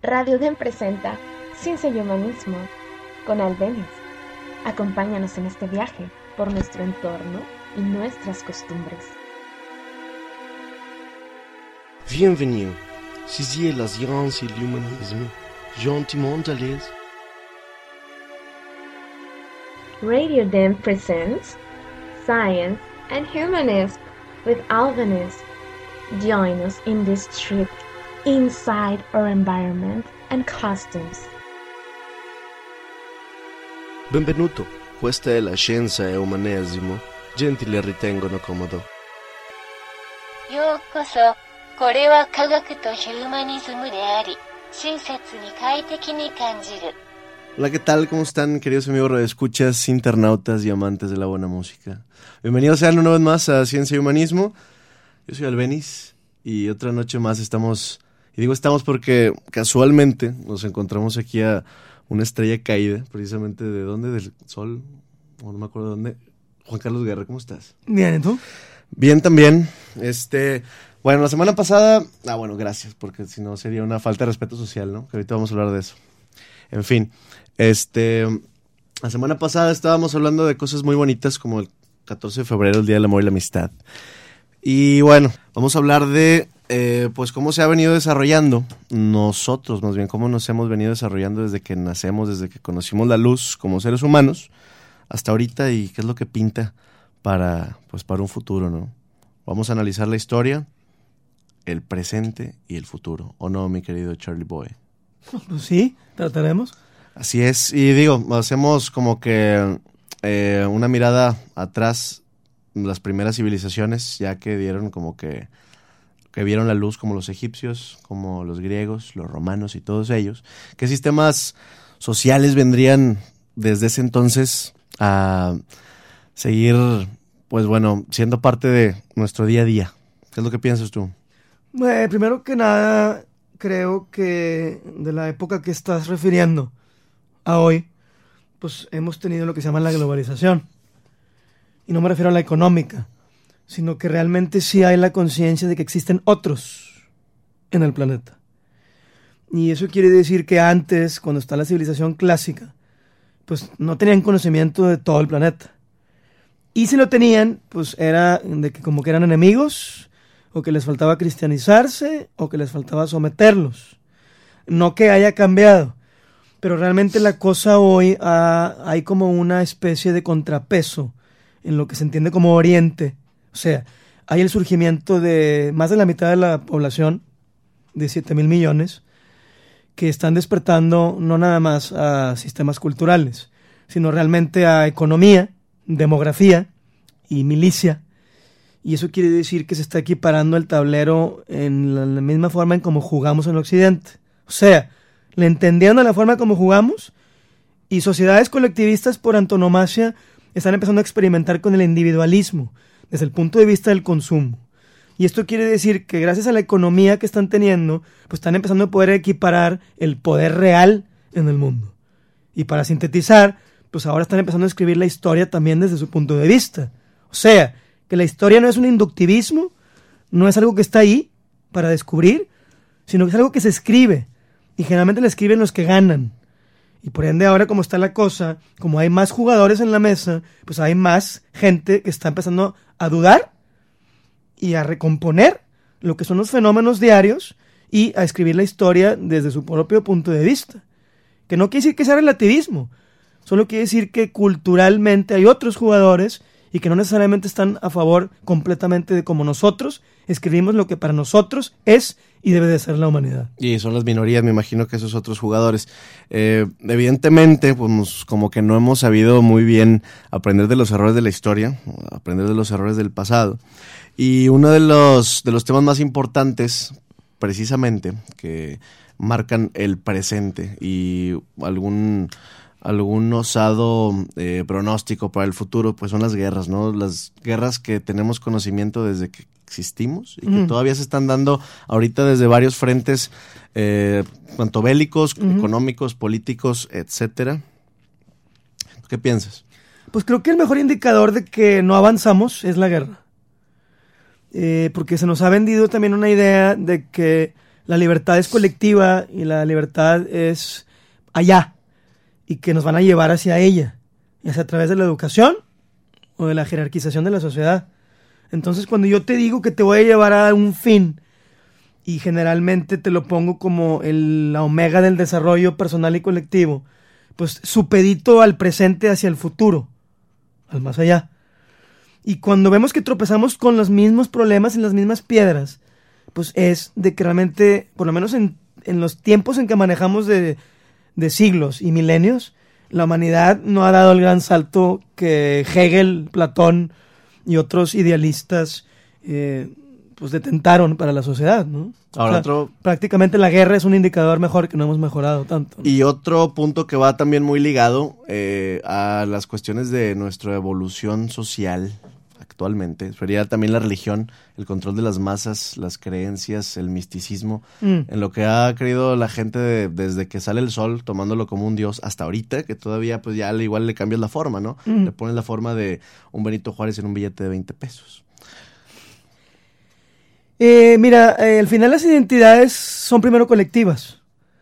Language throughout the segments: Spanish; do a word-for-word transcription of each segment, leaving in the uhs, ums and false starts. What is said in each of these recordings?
Radio D E M presenta Ciencia y Humanismo con Albeniz. Acompáñanos en este viaje por nuestro entorno y nuestras costumbres. Bienvenue, c'est la science et l'humanisme, gentiment à l'aise. Radio D E M presents Science and Humanism with Albeniz. Join us in this trip inside our environment and customs. Benvenuto, questa è la scienza e umanesimo, gentile ritengono comodo. ようこそ、これは科学とヒューマニズムであり、親切に快適に感じる。 Hola, ¿qué tal? ¿Cómo están, queridos amigos radioescuchas, internautas y amantes de la buena música? Bienvenidos sean una vez más a Ciencia y Humanismo. Yo soy Albeniz y otra noche más estamos, y digo estamos porque casualmente nos encontramos aquí a una estrella caída, precisamente de dónde, del sol, o no me acuerdo dónde. Juan Carlos Guerra, ¿cómo estás? Bien, ¿y tú? Bien también. Este, bueno, la semana pasada, ah bueno, gracias, porque si no sería una falta de respeto social, ¿no? Que ahorita vamos a hablar de eso. En fin, este, la semana pasada estábamos hablando de cosas muy bonitas como el catorce de febrero, el Día del Amor y la Amistad. Y bueno, vamos a hablar de, eh, pues, cómo se ha venido desarrollando nosotros, más bien, cómo nos hemos venido desarrollando desde que nacemos, desde que conocimos la luz como seres humanos, hasta ahorita, y qué es lo que pinta para, pues, para un futuro, ¿no? Vamos a analizar la historia, el presente y el futuro, ¿o no, mi querido Charlie Boy? Pues sí, trataremos. Así es, y digo, hacemos como que eh, una mirada atrás, las primeras civilizaciones, ya que dieron como que, que vieron la luz, como los egipcios, como los griegos, los romanos y todos ellos. ¿Qué sistemas sociales vendrían desde ese entonces a seguir, pues bueno, siendo parte de nuestro día a día? ¿Qué es lo que piensas tú? Bueno, primero que nada, creo que de la época que estás refiriendo a hoy, pues hemos tenido lo que se llama la globalización. Y no me refiero a la económica, sino que realmente sí hay la conciencia de que existen otros en el planeta. Y eso quiere decir que antes, cuando está la civilización clásica, pues no tenían conocimiento de todo el planeta. Y si lo tenían, pues era de que como que eran enemigos, o que les faltaba cristianizarse, o que les faltaba someterlos. No que haya cambiado, pero realmente la cosa hoy ah, hay como una especie de contrapeso en lo que se entiende como Oriente. O sea, hay el surgimiento de más de la mitad de la población, de siete mil millones, que están despertando no nada más a sistemas culturales, sino realmente a economía, demografía y milicia. Y eso quiere decir que se está equiparando el tablero en la, la misma forma en como jugamos en Occidente. O sea, le entendieron a la forma como jugamos, y sociedades colectivistas por antonomasia están empezando a experimentar con el individualismo desde el punto de vista del consumo. Y esto quiere decir que gracias a la economía que están teniendo, pues están empezando a poder equiparar el poder real en el mundo. Y para sintetizar, pues ahora están empezando a escribir la historia también desde su punto de vista. O sea, que la historia no es un inductivismo, no es algo que está ahí para descubrir, sino que es algo que se escribe. Y generalmente la escriben los que ganan. Y por ende ahora como está la cosa, como hay más jugadores en la mesa, pues hay más gente que está empezando a dudar y a recomponer lo que son los fenómenos diarios y a escribir la historia desde su propio punto de vista. Que no quiere decir que sea relativismo, solo quiere decir que culturalmente hay otros jugadores y que no necesariamente están a favor completamente de como nosotros escribimos lo que para nosotros es y debe de ser la humanidad. Y son las minorías, me imagino que esos otros jugadores. Eh, evidentemente, pues como que no hemos sabido muy bien aprender de los errores de la historia, aprender de los errores del pasado. Y uno de los, de los temas más importantes, precisamente, que marcan el presente y algún... algún osado eh, pronóstico para el futuro, pues son las guerras, ¿no? Las guerras que tenemos conocimiento desde que existimos y que mm. todavía se están dando ahorita desde varios frentes, eh, tanto bélicos, mm-hmm. económicos, políticos, etcétera. ¿Qué piensas? Pues creo que el mejor indicador de que no avanzamos es la guerra. Eh, porque se nos ha vendido también una idea de que la libertad es colectiva y la libertad es allá, y que nos van a llevar hacia ella, ya sea a través de la educación o de la jerarquización de la sociedad. Entonces, cuando yo te digo que te voy a llevar a un fin, y generalmente te lo pongo como el, la omega del desarrollo personal y colectivo, pues supedito al presente hacia el futuro, al más allá. Y cuando vemos que tropezamos con los mismos problemas y las mismas piedras, pues es de que realmente, por lo menos en, en los tiempos en que manejamos de, de siglos y milenios, la humanidad no ha dado el gran salto que Hegel, Platón y otros idealistas eh, pues detentaron para la sociedad, ¿no? Ahora, o sea, otro... prácticamente la guerra es un indicador mejor, que no hemos mejorado tanto, ¿no? Y otro punto que va también muy ligado eh, a las cuestiones de nuestra evolución social actualmente sería también la religión, el control de las masas, las creencias, el misticismo, mm. en lo que ha creído la gente de, desde que sale el sol, tomándolo como un dios, hasta ahorita, que todavía pues ya igual le cambias la forma, ¿no? Mm. Le pones la forma de un Benito Juárez en un billete de veinte pesos. Eh, mira, eh, al final las identidades son primero colectivas,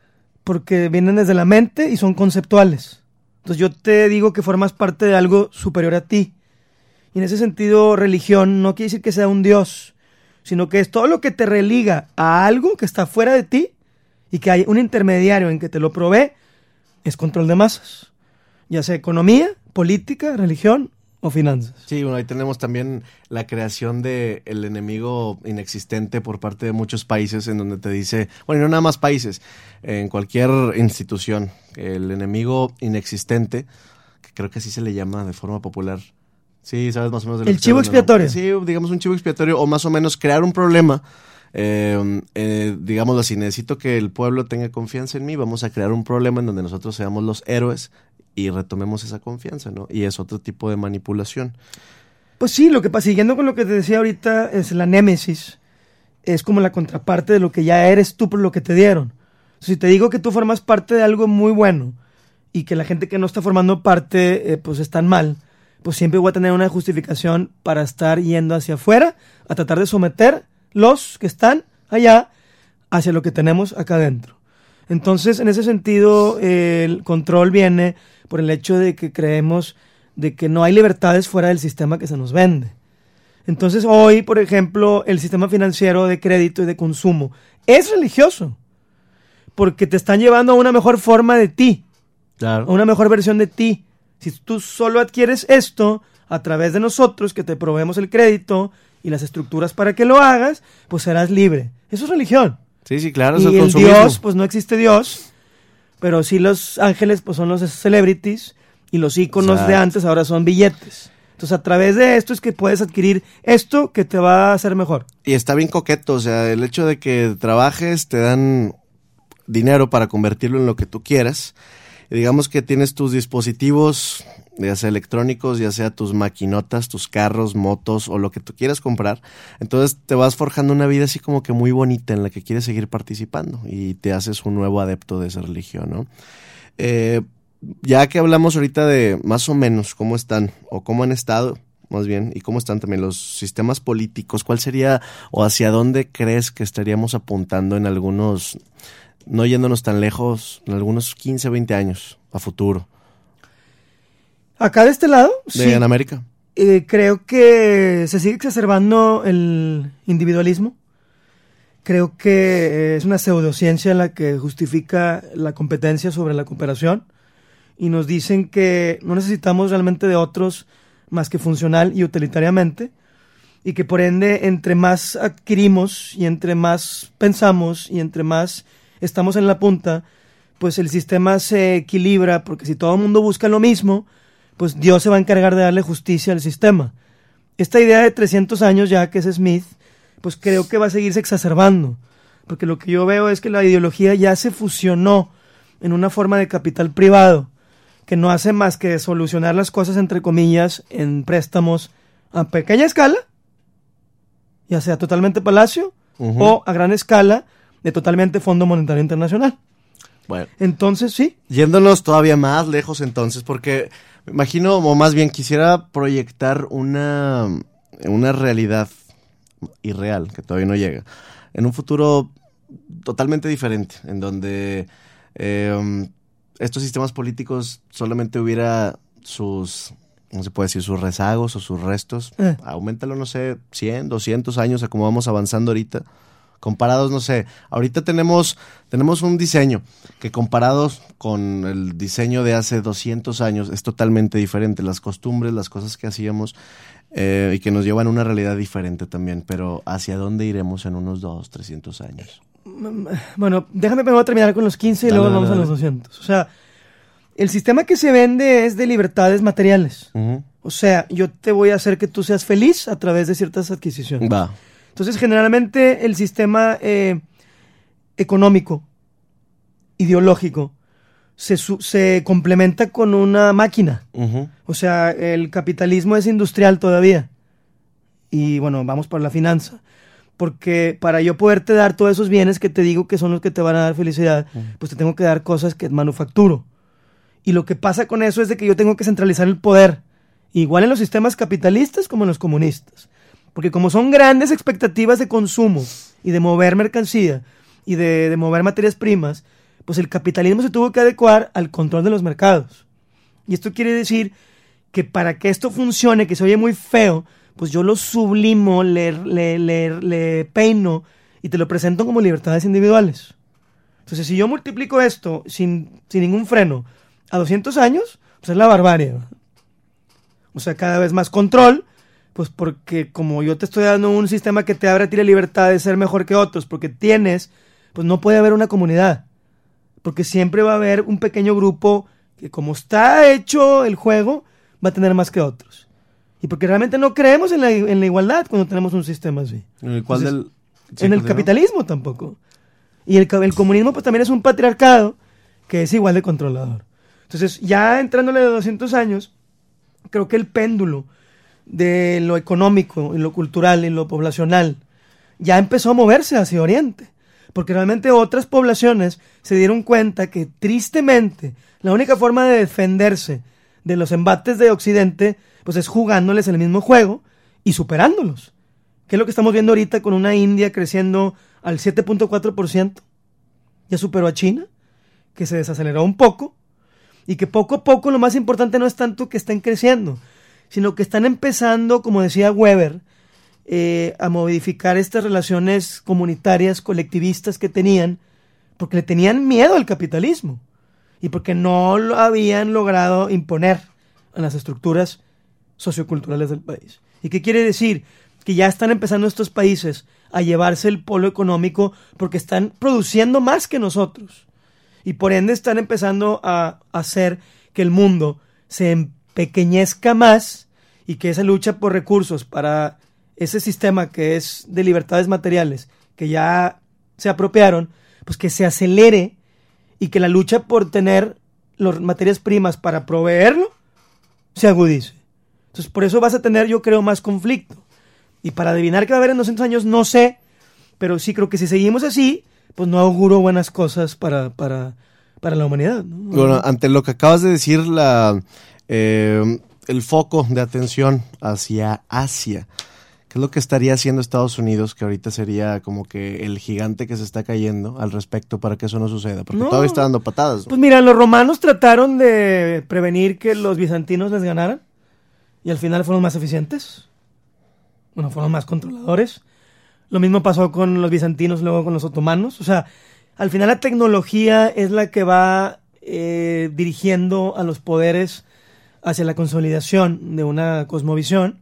porque vienen desde la mente y son conceptuales. Entonces yo te digo que formas parte de algo superior a ti. Y en ese sentido, religión no quiere decir que sea un dios, sino que es todo lo que te religa a algo que está fuera de ti y que hay un intermediario en que te lo provee, es control de masas. Ya sea economía, política, religión o finanzas. Sí, bueno, ahí tenemos también la creación de el enemigo inexistente por parte de muchos países, en donde te dice, bueno, y no nada más países, en cualquier institución, el enemigo inexistente, que creo que así se le llama de forma popular. Sí, sabes más o menos de lo el que chivo estoy hablando, expiatorio. ¿no? Sí, digamos un chivo expiatorio, o más o menos crear un problema. Eh, eh, digámoslo así, necesito que el pueblo tenga confianza en mí, vamos a crear un problema en donde nosotros seamos los héroes y retomemos esa confianza, ¿no? Y es otro tipo de manipulación. Pues sí, lo que pasa, siguiendo con lo que te decía ahorita, es la némesis, es como la contraparte de lo que ya eres tú por lo que te dieron. Si te digo que tú formas parte de algo muy bueno y que la gente que no está formando parte, eh, pues están mal, pues siempre voy a tener una justificación para estar yendo hacia afuera, a tratar de someter los que están allá hacia lo que tenemos acá adentro. Entonces, en ese sentido, eh, el control viene por el hecho de que creemos de que no hay libertades fuera del sistema que se nos vende. Entonces, hoy, por ejemplo, el sistema financiero de crédito y de consumo es religioso, porque te están llevando a una mejor forma de ti, claro. a una mejor versión de ti. Si tú solo adquieres esto a través de nosotros, que te proveemos el crédito y las estructuras para que lo hagas, pues serás libre. Eso es religión. Sí, sí, claro. Y es el, el consumismo. Dios, pues no existe Dios, pero sí los ángeles, pues son los celebrities, y los íconos Exacto. de antes ahora son billetes. Entonces, a través de esto es que puedes adquirir esto que te va a hacer mejor. Y está bien coqueto, o sea, el hecho de que trabajes, te dan dinero para convertirlo en lo que tú quieras. Y digamos que tienes tus dispositivos, ya sea electrónicos, ya sea tus maquinotas, tus carros, motos o lo que tú quieras comprar. Entonces te vas forjando una vida así como que muy bonita en la que quieres seguir participando y te haces un nuevo adepto de esa religión, ¿no? Eh, ya que hablamos ahorita de más o menos cómo están o cómo han estado, más bien, y cómo están también los sistemas políticos, ¿cuál sería o hacia dónde crees que estaríamos apuntando en algunos, no yéndonos tan lejos, en algunos quince, veinte años a futuro? Acá de este lado, de sí. En América. Eh, creo que se sigue exacerbando el individualismo. Creo que es una pseudociencia la que justifica la competencia sobre la cooperación. Y nos dicen que no necesitamos realmente de otros más que funcional y utilitariamente. Y que por ende, entre más adquirimos y entre más pensamos y entre más estamos en la punta, pues el sistema se equilibra, porque si todo el mundo busca lo mismo, pues Dios se va a encargar de darle justicia al sistema. Esta idea de trescientos años ya, que es Smith, pues creo que va a seguirse exacerbando, porque lo que yo veo es que la ideología ya se fusionó en una forma de capital privado, que no hace más que solucionar las cosas, entre comillas, en préstamos a pequeña escala, ya sea totalmente Palacio, uh-huh. o a gran escala, de totalmente Fondo Monetario Internacional. Bueno. Entonces, sí. Yéndonos todavía más lejos entonces, porque me imagino, o más bien quisiera proyectar una, una realidad irreal que todavía no llega. En un futuro totalmente diferente, en donde eh, estos sistemas políticos solamente hubiera sus, no se puede decir, sus rezagos o sus restos. Eh. Auméntalo, no sé, cien, doscientos años a como vamos avanzando ahorita. Comparados, no sé, ahorita tenemos, tenemos un diseño que comparados con el diseño de hace doscientos años es totalmente diferente. Las costumbres, las cosas que hacíamos eh, y que nos llevan a una realidad diferente también. Pero ¿hacia dónde iremos en unos dos, trescientos años? Bueno, déjame primero terminar con los quince y dale, luego dale, vamos dale. a los doscientos. O sea, el sistema que se vende es de libertades materiales. Uh-huh. O sea, yo te voy a hacer que tú seas feliz a través de ciertas adquisiciones. Va. Entonces, generalmente el sistema eh, económico, ideológico, se, su, se complementa con una máquina. Uh-huh. O sea, el capitalismo es industrial todavía. Y bueno, vamos por la finanza. Porque para yo poderte dar todos esos bienes que te digo que son los que te van a dar felicidad, uh-huh. pues te tengo que dar cosas que manufacturo. Y lo que pasa con eso es de que yo tengo que centralizar el poder. Igual en los sistemas capitalistas como en los comunistas. Porque como son grandes expectativas de consumo y de mover mercancía y de, de mover materias primas, pues el capitalismo se tuvo que adecuar al control de los mercados. Y esto quiere decir que para que esto funcione, que se oye muy feo, pues yo lo sublimo, le, le, le, le peino y te lo presento como libertades individuales. Entonces, si yo multiplico esto sin, sin ningún freno a doscientos años, pues es la barbarie. O sea, cada vez más control. Pues porque como yo te estoy dando un sistema que te abre a ti la libertad de ser mejor que otros, porque tienes, pues no puede haber una comunidad. Porque siempre va a haber un pequeño grupo que como está hecho el juego, va a tener más que otros. Y porque realmente no creemos en la, en la igualdad cuando tenemos un sistema así. ¿En el, cual Entonces, del... sí, en el capitalismo no? Tampoco. Y el, el comunismo pues también es un patriarcado que es igual de controlador. Entonces ya entrándole de doscientos años, creo que el péndulo de lo económico y lo cultural y lo poblacional ya empezó a moverse hacia Oriente, porque realmente otras poblaciones se dieron cuenta que tristemente la única forma de defenderse de los embates de Occidente pues es jugándoles el mismo juego y superándolos, que es lo que estamos viendo ahorita con una India creciendo al siete punto cuatro por ciento, ya superó a China, que se desaceleró un poco, y que poco a poco lo más importante no es tanto que estén creciendo, sino que están empezando, como decía Weber, eh, a modificar estas relaciones comunitarias, colectivistas que tenían, porque le tenían miedo al capitalismo y porque no lo habían logrado imponer a las estructuras socioculturales del país. ¿Y qué quiere decir? Que ya están empezando estos países a llevarse el polo económico porque están produciendo más que nosotros y por ende están empezando a hacer que el mundo se pequeñezca más y que esa lucha por recursos para ese sistema que es de libertades materiales que ya se apropiaron, pues que se acelere y que la lucha por tener las materias primas para proveerlo se agudice. Entonces por eso vas a tener, yo creo, más conflicto. Y para adivinar qué va a haber en doscientos años no sé, pero sí creo que si seguimos así, pues no auguro buenas cosas para, para, para la humanidad, ¿no? Bueno, ante lo que acabas de decir, la eh, el foco de atención hacia Asia, ¿qué es lo que estaría haciendo Estados Unidos, que ahorita sería como que el gigante que se está cayendo al respecto para que eso no suceda? Porque no, todavía está dando patadas, ¿no? Pues mira, los romanos trataron de prevenir que los bizantinos les ganaran y al final fueron más eficientes. Bueno, fueron más controladores. Lo mismo pasó con los bizantinos, luego con los otomanos. O sea, al final la tecnología es la que va eh, dirigiendo a los poderes hacia la consolidación de una cosmovisión.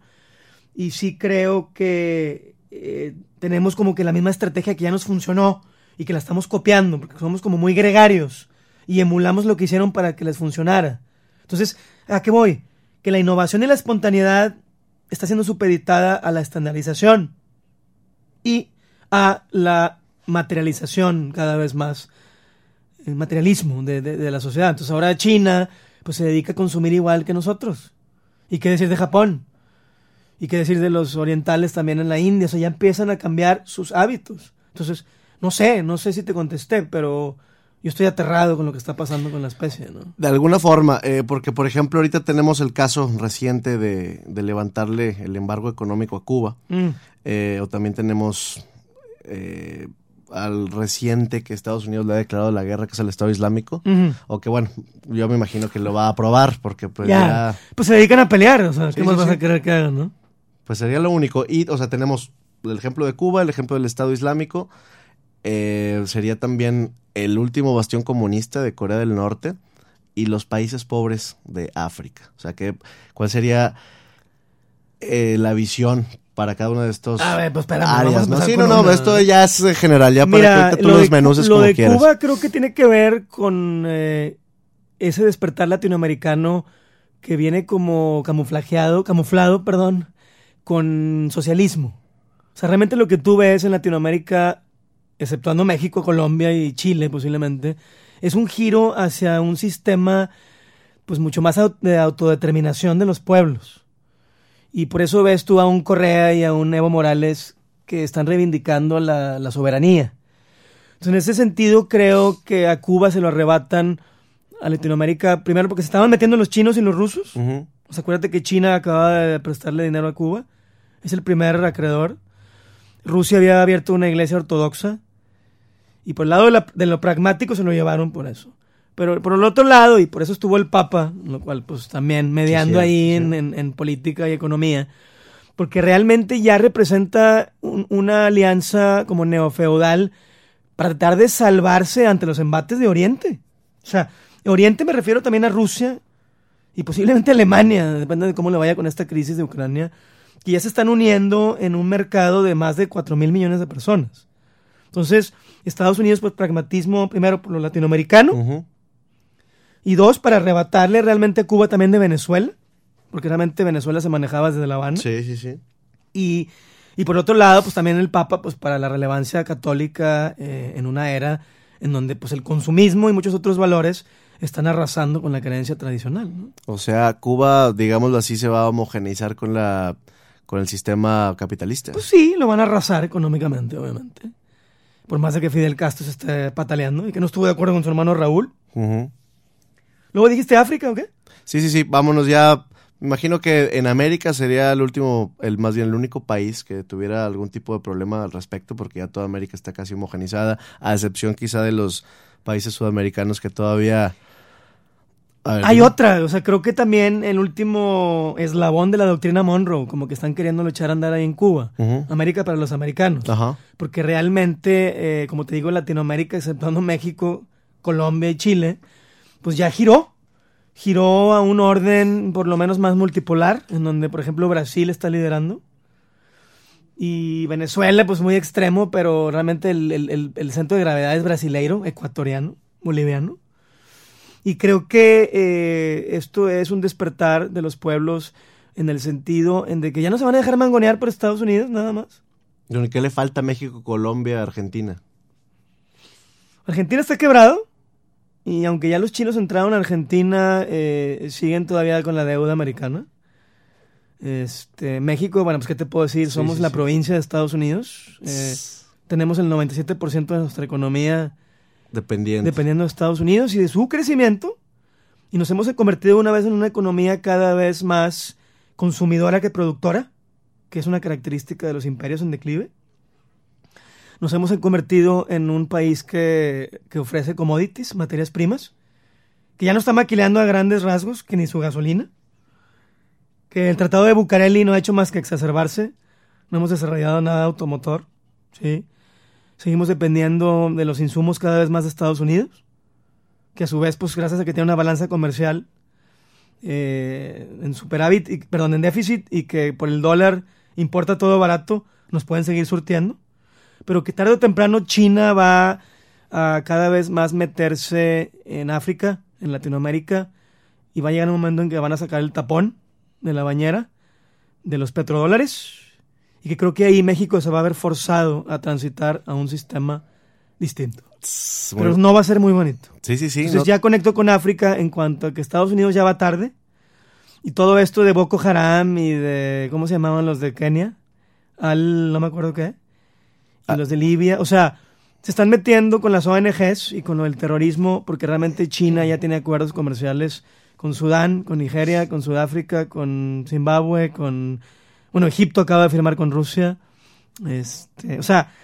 Y sí creo que eh, tenemos como que la misma estrategia que ya nos funcionó y que la estamos copiando, porque somos como muy gregarios y emulamos lo que hicieron para que les funcionara. Entonces, ¿a qué voy? Que la innovación y la espontaneidad está siendo supeditada a la estandarización y a la materialización cada vez más, el materialismo de, de, de la sociedad. Entonces ahora China pues se dedica a consumir igual que nosotros. ¿Y qué decir de Japón? ¿Y qué decir de los orientales también en la India? O sea, ya empiezan a cambiar sus hábitos. Entonces, no sé, no sé si te contesté, pero yo estoy aterrado con lo que está pasando con la especie, ¿no? De alguna forma, eh, porque por ejemplo ahorita tenemos el caso reciente de, de levantarle el embargo económico a Cuba, mm. eh, o también tenemos eh, al reciente que Estados Unidos le ha declarado la guerra, que es el Estado Islámico, Ujú. o que bueno, yo me imagino que lo va a aprobar, porque pues ya. ya, Pues se dedican a pelear, o sea, ¿qué Sí, más sí, vas sí. a querer que hagan, no? pues sería lo único. Y, o sea, tenemos el ejemplo de Cuba, el ejemplo del Estado Islámico, eh, sería también el último bastión comunista de Corea del Norte y los países pobres de África. O sea, que, ¿cuál sería eh, la visión para cada uno de estos A ver, pues espérame, vamos a áreas? ¿No? empezar Sí, con no, no, una. esto ya es eh, general, ya para Mira, que ahorita tú lo los de, menuces lo como de quieras. Cuba creo que tiene que ver con eh, ese despertar latinoamericano que viene como camuflajeado, camuflado, perdón, con socialismo. O sea, realmente lo que tú ves en Latinoamérica, exceptuando México, Colombia y Chile posiblemente, es un giro hacia un sistema pues mucho más au- de autodeterminación de los pueblos. Y por eso ves tú a un Correa y a un Evo Morales que están reivindicando la, la soberanía. Entonces, en ese sentido, creo que a Cuba se lo arrebatan a Latinoamérica, primero porque se estaban metiendo los chinos y los rusos. Ujú. O sea, acuérdate que China acaba de prestarle dinero a Cuba. Es el primer acreedor. Rusia había abierto una iglesia ortodoxa. Y por el lado de, la- de lo pragmático se lo llevaron por eso. Pero por el otro lado, y por eso estuvo el Papa, lo cual pues también mediando Sí, sí, ahí sí. en, en- en política y economía, porque realmente ya representa un- una alianza como neofeudal para tratar de salvarse ante los embates de Oriente. O sea, Oriente me refiero también a Rusia y posiblemente a Alemania, depende de cómo le vaya con esta crisis de Ucrania, que ya se están uniendo en un mercado de más de cuatro mil millones de personas. Entonces, Estados Unidos, pues pragmatismo, primero por lo latinoamericano, Ujú. y dos, para arrebatarle realmente a Cuba también de Venezuela, porque realmente Venezuela se manejaba desde La Habana. Sí, sí, sí. Y, y por otro lado, pues también el Papa, pues para la relevancia católica eh, en una era en donde pues el consumismo y muchos otros valores están arrasando con la creencia tradicional, ¿no? O sea, Cuba, digámoslo así, se va a homogeneizar con la con el sistema capitalista. Pues sí, lo van a arrasar económicamente, obviamente. Por más de que Fidel Castro se esté pataleando y que no estuvo de acuerdo con su hermano Raúl. Ujú. ¿Luego dijiste África o qué? Sí, sí, sí, vámonos ya. Me imagino que en América sería el último, el más bien el único país que tuviera algún tipo de problema al respecto, porque ya toda América está casi homogenizada, a excepción quizá de los países sudamericanos que todavía... A ver, Hay dime. otra, o sea, creo que también el último eslabón de la doctrina Monroe, como que están queriendo echar a andar ahí en Cuba. Ujú. América para los americanos. Ajá. Porque realmente, eh, como te digo, Latinoamérica, exceptuando México, Colombia y Chile, pues ya giró. Giró a un orden por lo menos más multipolar, en donde, por ejemplo, Brasil está liderando. Y Venezuela, pues muy extremo, pero realmente el, el- el- el centro de gravedad es brasileiro, ecuatoriano, boliviano. Y creo que eh, esto es un despertar de los pueblos en el sentido en de que ya no se van a dejar mangonear por Estados Unidos, nada más. ¿Y qué le falta a México, Colombia, Argentina? Argentina está quebrado y aunque ya los chinos entraron a Argentina, eh, siguen todavía con la deuda americana. Este, México, bueno, pues qué te puedo decir, Sí, somos sí, la sí. provincia de Estados Unidos. Eh, tenemos el noventa y siete por ciento de nuestra economía Dependiente. dependiendo de Estados Unidos y de su crecimiento. Y nos hemos convertido una vez en una economía cada vez más consumidora que productora, que es una característica de los imperios en declive. Nos hemos convertido en un país que, que ofrece commodities, materias primas, que ya no está maquileando a grandes rasgos, que ni su gasolina, que el Tratado de Bucareli no ha hecho más que exacerbarse, no hemos desarrollado nada automotor, ¿sí? Seguimos dependiendo de los insumos cada vez más de Estados Unidos, que a su vez, pues gracias a que tiene una balanza comercial eh, en superávit, y, perdón, en déficit, y que por el dólar importa todo barato, nos pueden seguir surtiendo, pero que tarde o temprano China va a cada vez más meterse en África, en Latinoamérica, y va a llegar un momento en que van a sacar el tapón de la bañera de los petrodólares, y que creo que ahí México se va a ver forzado a transitar a un sistema distinto. Tss, Pero bueno, no va a ser muy bonito. sí, sí, sí. Entonces no- ya conecto con África en cuanto a que Estados Unidos ya va tarde, y todo esto de Boko Haram y de, ¿cómo se llamaban los de Kenia? Al, no me acuerdo qué, y Ah. los de Libia, o sea, se están metiendo con las O N Ges y con lo del terrorismo, porque realmente China ya tiene acuerdos comerciales con Sudán, con Nigeria, con Sudáfrica, con Zimbabue, con... Bueno, Egipto acaba de firmar con Rusia. Este, o sea,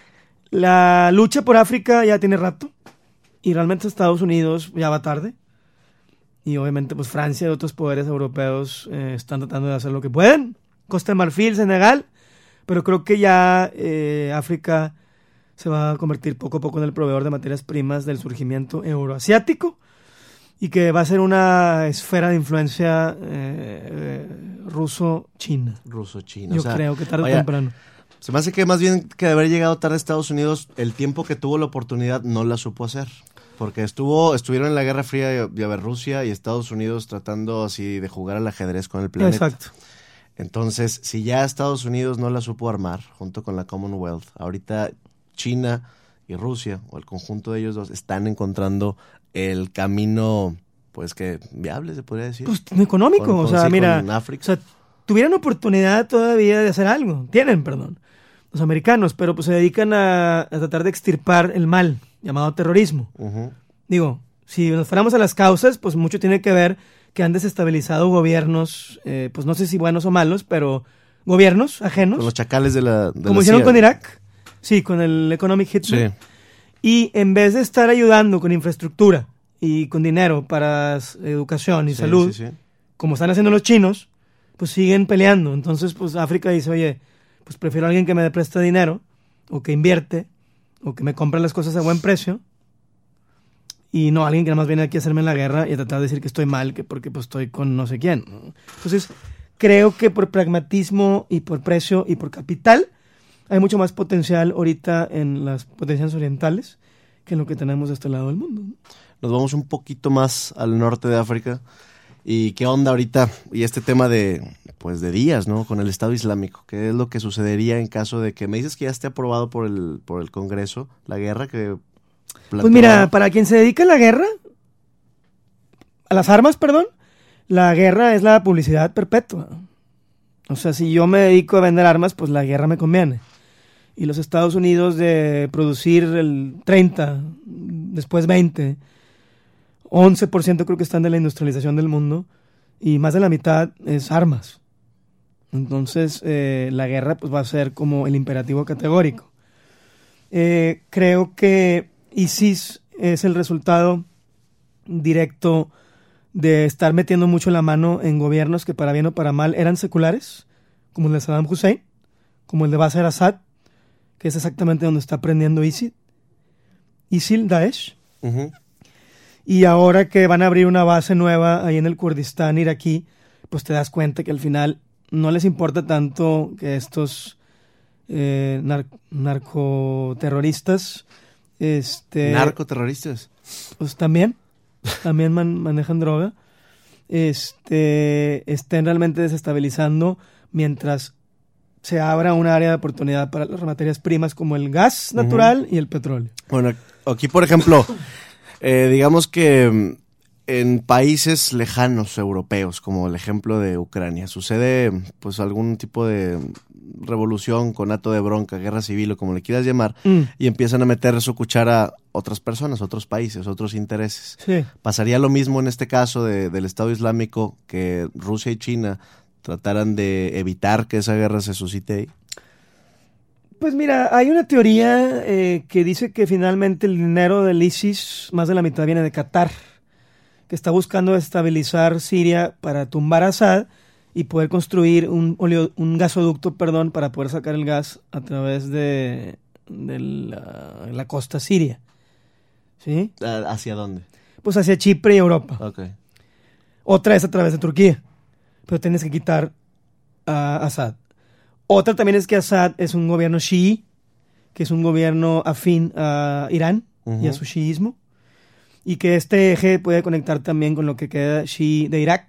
La lucha por África ya tiene rato y realmente Estados Unidos ya va tarde. Y obviamente pues Francia y otros poderes europeos eh, están tratando de hacer lo que pueden. Costa de Marfil, Senegal, pero creo que ya eh, África se va a convertir poco a poco en el proveedor de materias primas del surgimiento euroasiático y que va a ser una esfera de influencia eh, eh, ruso-china. Ruso-china. Yo o sea, creo que tarde o vaya, temprano. Se me hace que más bien que de haber llegado tarde a Estados Unidos, el tiempo que tuvo la oportunidad no la supo hacer. Porque estuvo, estuvieron en la Guerra Fría y a ver Rusia y Estados Unidos tratando así de jugar al ajedrez con el planeta. Exacto. Entonces, si ya Estados Unidos no la supo armar junto con la Commonwealth, ahorita China y Rusia, o el conjunto de ellos dos, están encontrando el camino, pues que viable, se podría decir. Pues económico, Con- o con- sea, sí, mira, con África. o sea, tuvieran oportunidad todavía de hacer algo, tienen, perdón, los americanos, pero pues se dedican a, a tratar de extirpar el mal, llamado terrorismo. Ujú. Digo, si nos fuéramos a las causas, pues mucho tiene que ver que han desestabilizado gobiernos, eh, pues no sé si buenos o malos, pero gobiernos ajenos, Con los chacales de la de como la hicieron C I A. con Irak, sí, con el Economic Hitman. Sí. Y en vez de estar ayudando con infraestructura y con dinero para s- educación y Sí, salud, sí, sí. como están haciendo los chinos, pues siguen peleando. Entonces, pues África dice, oye, pues prefiero a alguien que me preste dinero, o que invierte, o que me compre las cosas a buen precio, y no alguien que nada más viene aquí a hacerme la guerra y a tratar de decir que estoy mal, que porque pues estoy con no sé quién, ¿no? Entonces, creo que por pragmatismo y por precio y por capital, hay mucho más potencial ahorita en las potencias orientales que en lo que tenemos de este lado del mundo, ¿no? Nos vamos un poquito más al norte de África. ¿Y qué onda ahorita? Y este tema de, pues, de días, ¿no? Con el Estado Islámico. ¿Qué es lo que sucedería en caso de que me dices que ya esté aprobado por el, por el Congreso la guerra que Pues mira, para quien se dedica a la guerra, a las armas, perdón, la guerra es la publicidad perpetua. O sea, si yo me dedico a vender armas, pues la guerra me conviene. Y los Estados Unidos de producir el treinta, después veinte, once por ciento creo que están de la industrialización del mundo, y más de la mitad es armas. Entonces, eh, la guerra pues va a ser como el imperativo categórico. Eh, creo que ISIS es el resultado directo de estar metiendo mucho la mano en gobiernos que para bien o para mal eran seculares, como el de Saddam Hussein, como el de Bashar al-Assad, que es exactamente donde está prendiendo ISIL, ISIL, Daesh. Ujú. Y ahora que van a abrir una base nueva ahí en el Kurdistán iraquí, pues te das cuenta que al final no les importa tanto que estos eh, nar- narcoterroristas, este, Narcoterroristas. pues también, también man- manejan droga, este, estén realmente desestabilizando mientras se abra un área de oportunidad para las materias primas como el gas natural y el petróleo. Bueno, aquí por ejemplo, eh, digamos que mm, en países lejanos europeos, como el ejemplo de Ucrania, sucede pues algún tipo de revolución, conato de bronca, guerra civil o como le quieras llamar, Mm. y empiezan a meter su cuchara a otras personas, otros países, otros intereses. Sí. ¿Pasaría lo mismo en este caso de- del Estado Islámico, que Rusia y China trataran de evitar que esa guerra se suscite ahí? Pues mira, hay una teoría eh, que dice que finalmente el dinero del ISIS, más de la mitad viene de Qatar, que está buscando estabilizar Siria para tumbar a Assad y poder construir un, oleo- un gasoducto, perdón, para poder sacar el gas a través de, de la, la costa siria. ¿Sí? Ah, ¿Hacia dónde? Pues hacia Chipre y Europa. Ok. Otra es a través de Turquía, pero tienes que quitar a Assad. Otra también es que Assad es un gobierno chií, que es un gobierno afín a Irán y a Ujú. su chiismo, y que este eje puede conectar también con lo que queda chií de Irak,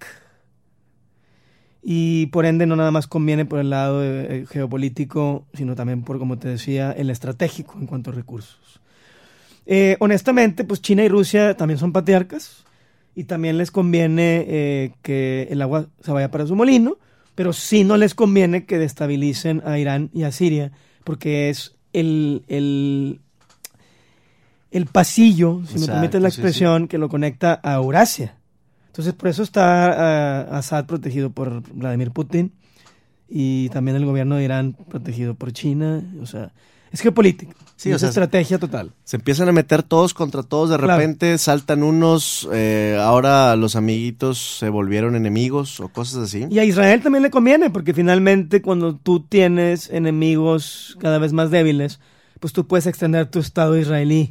y por ende no nada más conviene por el lado eh, geopolítico, sino también por, como te decía, el estratégico en cuanto a recursos. Eh, honestamente, pues China y Rusia también son patriarcas, y también les conviene eh, que el agua se vaya para su molino, pero sí no les conviene que destabilicen a Irán y a Siria, porque es el, el, el pasillo, si me Exacto, permites la sí, sí. expresión, que lo conecta a Eurasia. Entonces, por eso está uh, Assad protegido por Vladimir Putin, y también el gobierno de Irán protegido por China. O sea, es geopolítica. Sí, y o esa sea, estrategia total. Se empiezan a meter todos contra todos, de Claro. repente saltan unos, eh, ahora los amiguitos se volvieron enemigos o cosas así. Y a Israel también le conviene, porque finalmente cuando tú tienes enemigos cada vez más débiles, pues tú puedes extender tu Estado israelí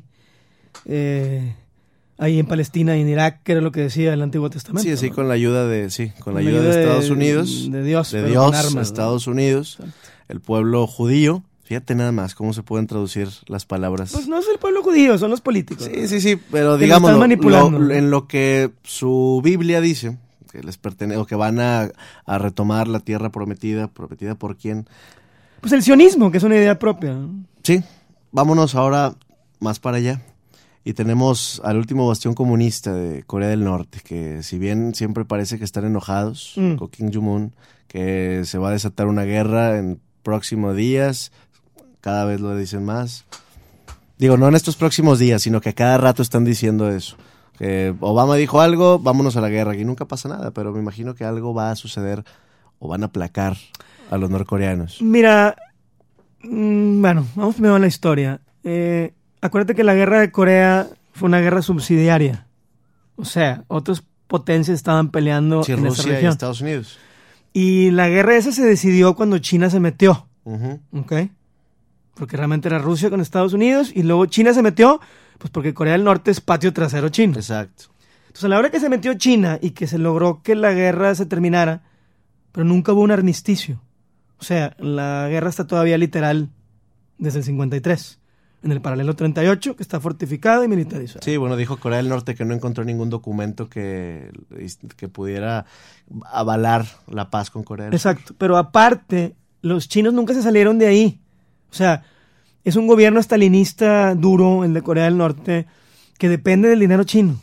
eh, ahí en Palestina y en Irak, que era lo que decía el Antiguo Testamento. Sí, sí, ¿no? con la ayuda de, sí, con la ayuda de Estados Unidos, de Dios, de pero Dios, con armas, Estados ¿no? Unidos, Exacto. el pueblo judío. Fíjate nada más cómo se pueden traducir las palabras. Pues no es el pueblo judío, son los políticos. Sí, sí, sí, pero Que lo digamos, están manipulando, ¿no? en lo que su Biblia dice, que les pertenece, o que van a, a retomar la tierra prometida, prometida por quién. Pues el sionismo, que es una idea propia, ¿no? Sí, vámonos ahora más para allá. Y tenemos al último bastión comunista de Corea del Norte, que si bien siempre parece que están enojados Mm. con Kim Jong-un, que se va a desatar una guerra en próximos días, cada vez lo dicen más. Digo, no en estos próximos días, sino que a cada rato están diciendo eso. Que Obama dijo algo, vámonos a la guerra, y nunca pasa nada, pero me imagino que algo va a suceder o van a aplacar a los norcoreanos. Mira, mm, bueno, vamos primero a la historia. Eh, acuérdate que la guerra de Corea fue una guerra subsidiaria. O sea, otras potencias estaban peleando Sí, en esa Rusia y región. Estados Unidos. Y la guerra esa se decidió cuando China se metió, Ujú. ¿ok? Porque realmente era Rusia con Estados Unidos y luego China se metió, pues porque Corea del Norte es patio trasero chino. Exacto. Entonces a la hora que se metió China y que se logró que la guerra se terminara, pero nunca hubo un armisticio. O sea, la guerra está todavía literal desde el cincuenta y tres, en el paralelo treinta y ocho, que está fortificado y militarizado. Sí, bueno, dijo Corea del Norte que no encontró ningún documento que, que pudiera avalar la paz con Corea del Sur. Exacto, pero aparte, los chinos nunca se salieron de ahí. O sea, es un gobierno stalinista duro, el de Corea del Norte, que depende del dinero chino.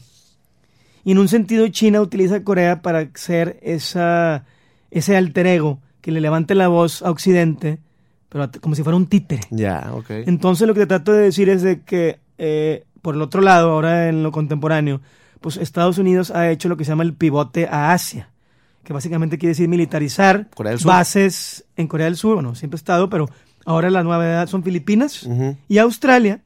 Y en un sentido, China utiliza a Corea para ser esa, ese alter ego que le levante la voz a Occidente, pero como si fuera un títere. Ya, ok. Entonces lo que te trato de decir es de que, eh, por el otro lado, ahora en lo contemporáneo, pues Estados Unidos ha hecho lo que se llama el pivote a Asia, que básicamente quiere decir militarizar Corea del Sur. bases en Corea del Sur. Bueno, siempre ha estado, pero ahora la novedad son Filipinas Ujú. y Australia.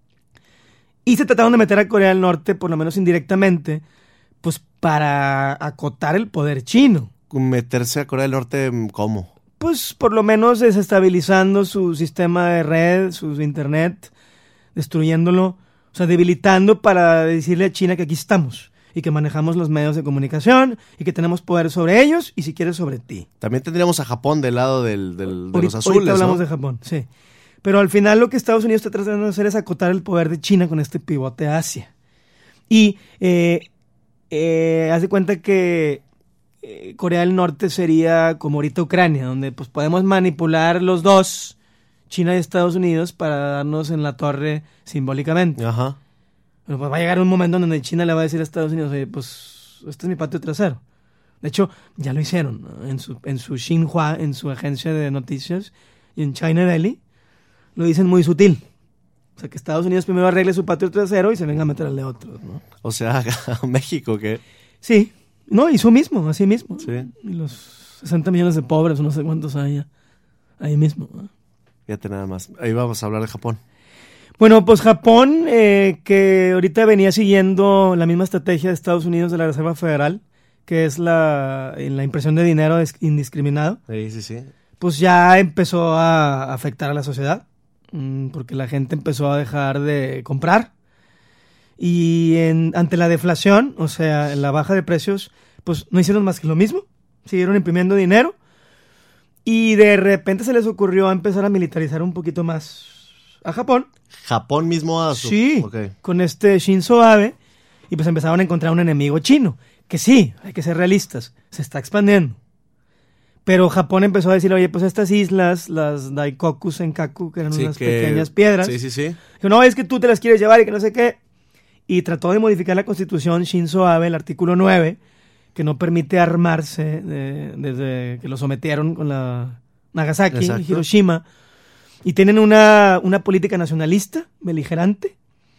Y se trataron de meter a Corea del Norte, por lo menos indirectamente, pues para acotar el poder chino. Meterse a Corea del Norte, ¿cómo? Pues por lo menos desestabilizando su sistema de red, su internet, destruyéndolo, o sea, debilitando para decirle a China que aquí estamos y que manejamos los medios de comunicación y que tenemos poder sobre ellos y si quieres sobre ti. También tendríamos a Japón del lado del, del- de Ahorita- los azules, ahorita hablamos ¿no? de Japón, sí. Pero al final lo que Estados Unidos está tratando de hacer es acotar el poder de China con este pivote a Asia. Y eh, eh, haz de cuenta que eh, Corea del Norte sería como ahorita Ucrania, donde pues podemos manipular los dos, China y Estados Unidos, para darnos en la torre simbólicamente. Ajá. Pero pues va a llegar un momento en donde China le va a decir a Estados Unidos, oye, pues este es mi patio trasero. De hecho, ya lo hicieron, ¿no? en su en su Xinhua, en su agencia de noticias, y en China Daily, lo dicen muy sutil. O sea, que Estados Unidos primero arregle su patio trasero y se venga a meter al de otros, ¿no? O sea, México, ¿qué? Sí, no, hizo mismo, así mismo. Sí. Y los sesenta millones de pobres, no sé cuántos hay ahí mismo, ¿no? Fíjate nada más. Ahí vamos a hablar de Japón. Bueno, pues Japón, eh, que ahorita venía siguiendo la misma estrategia de Estados Unidos de la Reserva Federal, que es la, la impresión de dinero es- indiscriminado, Sí, sí, sí. pues ya empezó a afectar a la sociedad, mm, porque la gente empezó a dejar de comprar. Y en- ante la deflación, o sea, la baja de precios, pues no hicieron más que lo mismo, siguieron imprimiendo dinero y de repente se les ocurrió empezar a militarizar un poquito más a Japón. Japón mismo a su... Sí, Ok. con este Shinzo Abe, y pues empezaron a encontrar un enemigo chino, que sí, hay que ser realistas, se está expandiendo. Pero Japón empezó a decir, oye, pues estas islas, las Daikoku Senkaku, que eran Sí, unas que- pequeñas piedras, Sí, sí, sí. dijo, no, es que tú te las quieres llevar y que no sé qué. Y trató de modificar la constitución Shinzo Abe, el artículo nueve, que no permite armarse de- desde que lo sometieron con la Nagasaki Exacto. y Hiroshima. Y tienen una, una política nacionalista, beligerante,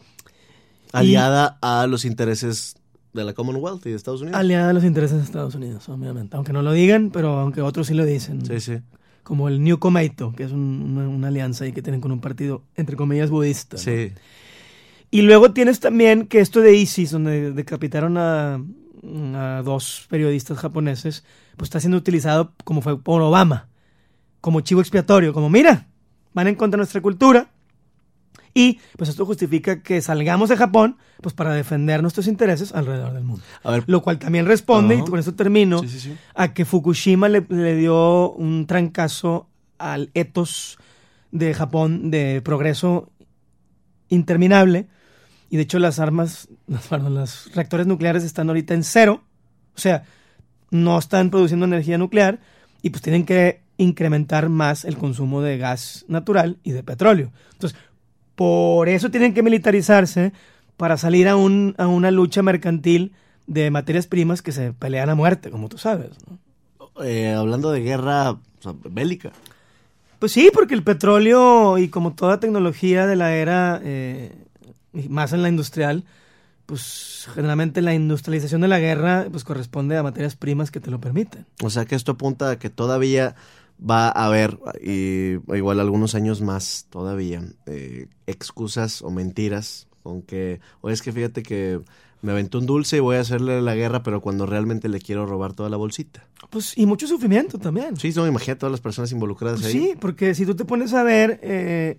Aliada a los intereses de la Commonwealth y de Estados Unidos. aliada a los intereses de Estados Unidos, obviamente. Aunque no lo digan, pero aunque otros sí lo dicen. Sí, sí. como el New Komeito, que es un, una, una alianza ahí que tienen con un partido, entre comillas, budista, ¿no? Sí. Y luego tienes también que esto de ISIS, donde decapitaron a, a dos periodistas japoneses, pues está siendo utilizado como fue por Obama, como chivo expiatorio, como mira, van en contra de nuestra cultura. Y pues esto justifica que salgamos de Japón pues para defender nuestros intereses alrededor del mundo. A ver. Lo cual también responde, uh-huh. y con eso termino, sí, sí, sí. a que Fukushima le, le dio un trancazo al ethos de Japón de progreso interminable. Y de hecho las armas, perdón, los reactores nucleares están ahorita en cero. O sea, no están produciendo energía nuclear y pues tienen que incrementar más el consumo de gas natural y de petróleo. Entonces, por eso tienen que militarizarse para salir a, un, a una lucha mercantil de materias primas que se pelean a muerte, como tú sabes, ¿no? Eh, hablando de guerra, o sea, bélica. Pues sí, porque el petróleo y como toda tecnología de la era, eh, más en la industrial, pues generalmente la industrialización de la guerra pues corresponde a materias primas que te lo permiten. O sea que esto apunta a que todavía va a haber, y igual algunos años más todavía, eh, excusas o mentiras con que, o es que fíjate que me aventó un dulce y voy a hacerle la guerra, pero cuando realmente le quiero robar toda la bolsita. Pues, y mucho sufrimiento también. Sí, no, imagínate todas las personas involucradas pues ahí. Sí, porque si tú te pones a ver, eh,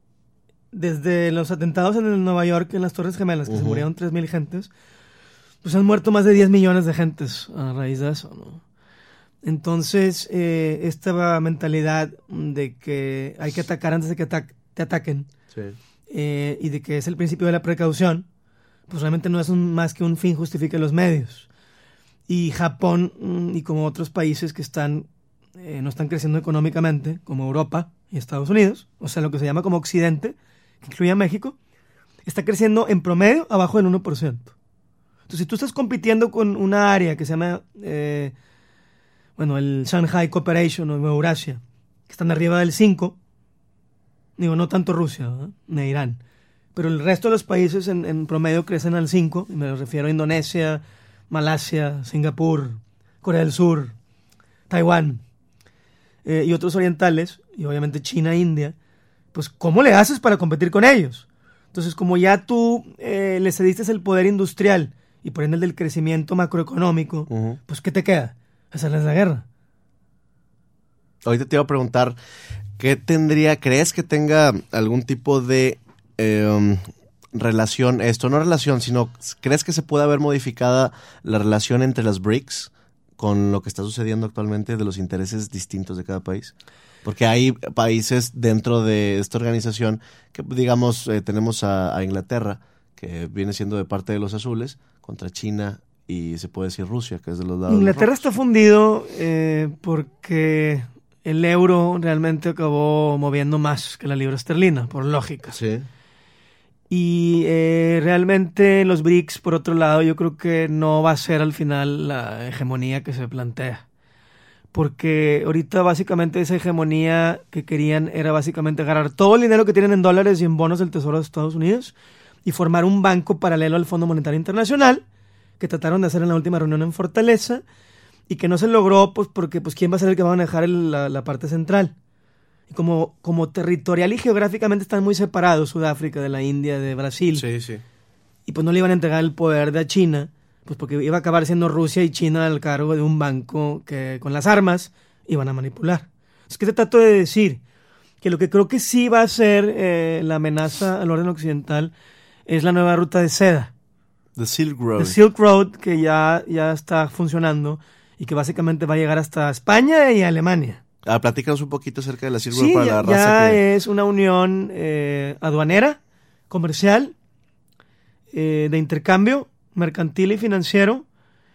desde los atentados en el Nueva York, en las Torres Gemelas, que uh-huh. se murieron tres mil gentes, pues han muerto más de diez millones de gentes a raíz de eso, ¿no? Entonces, eh, esta mentalidad de que hay que atacar antes de que ata- te ataquen, sí. eh, y de que es el principio de la precaución, pues realmente no es un, más que un fin justifique los medios. Y Japón, y como otros países que están eh, no están creciendo económicamente, como Europa y Estados Unidos, o sea, lo que se llama como Occidente, que incluye a México, está creciendo en promedio abajo del uno por ciento. Entonces, si tú estás compitiendo con una área que se llama... Eh, bueno, el Shanghai Cooperation o Eurasia, que están arriba del cinco, digo, no tanto Rusia, ¿eh? ni Irán, pero el resto de los países en, en promedio crecen al cinco, y me refiero a Indonesia, Malasia, Singapur, Corea del Sur, Taiwán, eh, y otros orientales, y obviamente China e India, pues ¿cómo le haces para competir con ellos? Entonces, como ya tú eh, le cediste el poder industrial y por ende el del crecimiento macroeconómico, uh-huh. pues ¿qué te queda? Hacerles la guerra. Ahorita te iba a preguntar, ¿qué tendría, crees que tenga algún tipo de eh, relación, esto no relación, sino crees que se puede haber modificada la relación entre las BRICS con lo que está sucediendo actualmente de los intereses distintos de cada país? Porque hay países dentro de esta organización que, digamos, eh, tenemos a, a Inglaterra, que viene siendo de parte de los azules, contra China y se puede decir Rusia, que es de los lados. Inglaterra está fundido eh, porque el euro realmente acabó moviendo más que la libra esterlina, por lógica. Sí. Y eh, realmente los BRICS, por otro lado, yo creo que no va a ser al final la hegemonía que se plantea. Porque ahorita básicamente esa hegemonía que querían era básicamente agarrar todo el dinero que tienen en dólares y en bonos del Tesoro de Estados Unidos y formar un banco paralelo al Fondo Monetario Internacional, que trataron de hacer en la última reunión en Fortaleza y que no se logró pues porque pues quién va a ser el que va a manejar el, la, la parte central. Y como, como territorial y geográficamente están muy separados Sudáfrica de la India, de Brasil. Sí, sí. Y pues no le iban a entregar el poder de a China, pues porque iba a acabar siendo Rusia y China al cargo de un banco que con las armas iban a manipular. Es que te trato de decir que lo que creo que sí va a ser eh, la amenaza al orden occidental es la nueva ruta de seda. The Silk Road. The Silk Road, que ya, ya está funcionando y que básicamente va a llegar hasta España y Alemania. Ah, platícanos un poquito acerca de la Silk Road sí, para ya, la raza ya que... es una unión eh, aduanera, comercial, eh, de intercambio mercantil y financiero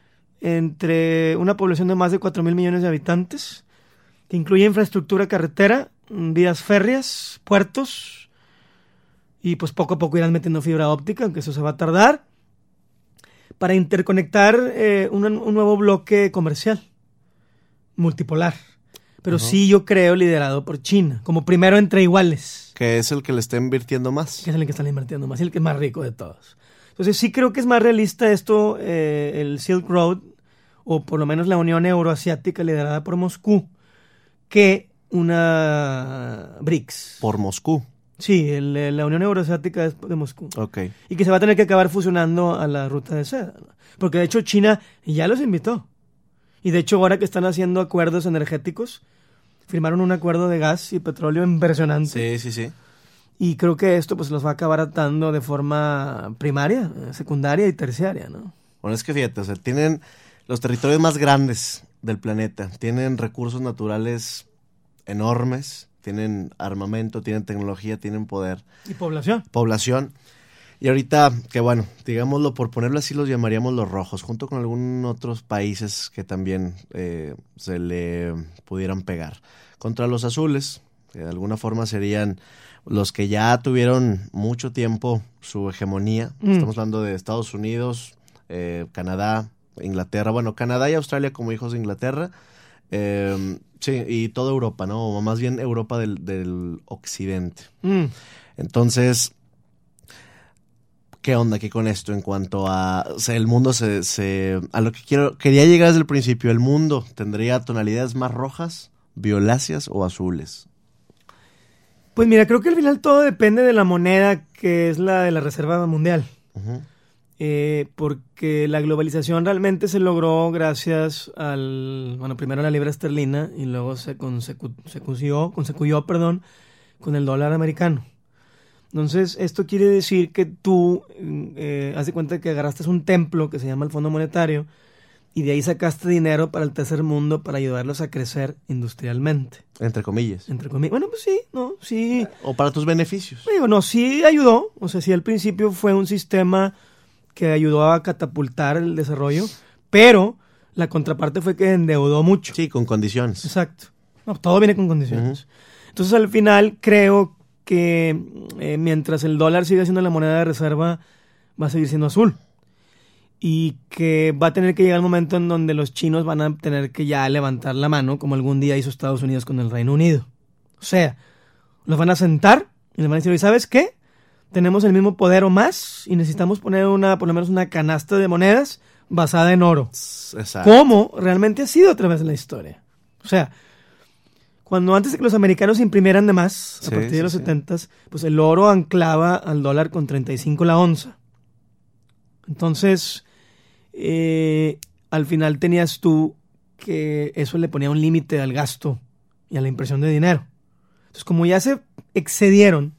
entre una población de más de cuatro mil millones de habitantes, que incluye infraestructura carretera, vías férreas, puertos, y pues poco a poco irán metiendo fibra óptica, aunque eso se va a tardar, para interconectar eh, un, un nuevo bloque comercial multipolar. Pero uh-huh. sí, yo creo, liderado por China, como primero entre iguales. Que es el que le está invirtiendo más. Que es el que está invirtiendo más y el que es más rico de todos. Entonces sí creo que es más realista esto, eh, el Silk Road, o por lo menos la Unión Euroasiática liderada por Moscú, que una BRICS. Por Moscú. Sí, el, la Unión Euroasiática es de Moscú. Ok. Y que se va a tener que acabar fusionando a la ruta de seda, ¿no? Porque de hecho China ya los invitó. Y de hecho ahora que están haciendo acuerdos energéticos, firmaron un acuerdo de gas y petróleo impresionante. Sí, sí, sí. Y creo que esto pues los va a acabar atando de forma primaria, secundaria y terciaria, ¿no? Bueno, es que fíjate, o sea, tienen los territorios más grandes del planeta, tienen recursos naturales enormes, tienen armamento, tienen tecnología, tienen poder. Y población. Población. Y ahorita, que bueno, digámoslo, por ponerlo así, los llamaríamos los rojos, junto con algunos otros países que también eh, se le pudieran pegar. Contra los azules, que de alguna forma serían los que ya tuvieron mucho tiempo su hegemonía. Mm. Estamos hablando de Estados Unidos, eh, Canadá, Inglaterra. Bueno, Canadá y Australia como hijos de Inglaterra. Eh, sí, y toda Europa, ¿no? O más bien Europa del, del occidente. Mm. Entonces, ¿qué onda aquí con esto en cuanto a... O sea, el mundo se... se a lo que quiero quería llegar desde el principio. ¿El mundo tendría tonalidades más rojas, violáceas o azules? Pues mira, creo que al final todo depende de la moneda que es la de la Reserva Mundial. Uh-huh. Eh, porque la globalización realmente se logró gracias al, bueno, primero a la libra esterlina y luego se consecu- secuyó, consecuyó, perdón, con el dólar americano. Entonces, esto quiere decir que tú, eh, haz de cuenta que agarraste un templo que se llama el Fondo Monetario y de ahí sacaste dinero para el tercer mundo para ayudarlos a crecer industrialmente. Entre comillas. Entre comillas. Bueno, pues sí, no, sí. O para tus beneficios. Digo, no, sí ayudó. O sea, sí al principio fue un sistema que ayudó a catapultar el desarrollo, pero la contraparte fue que endeudó mucho. Sí, con condiciones. Exacto. No, todo viene con condiciones. Uh-huh. Entonces, al final, creo que eh, mientras el dólar siga siendo la moneda de reserva, va a seguir siendo azul. Y que va a tener que llegar el momento en donde los chinos van a tener que ya levantar la mano, como algún día hizo Estados Unidos con el Reino Unido. O sea, los van a sentar y les van a decir, ¿sabes qué? Tenemos el mismo poder o más y necesitamos poner una, por lo menos una canasta de monedas basada en oro. Exacto. Como realmente ha sido a través de la historia. O sea, cuando antes de que los americanos imprimieran de más, a sí, partir de sí, los sí. setentas, pues el oro anclaba al dólar con treinta y cinco la onza. Entonces, eh, al final tenías tú que eso le ponía un límite al gasto y a la impresión de dinero. Entonces, como ya se excedieron,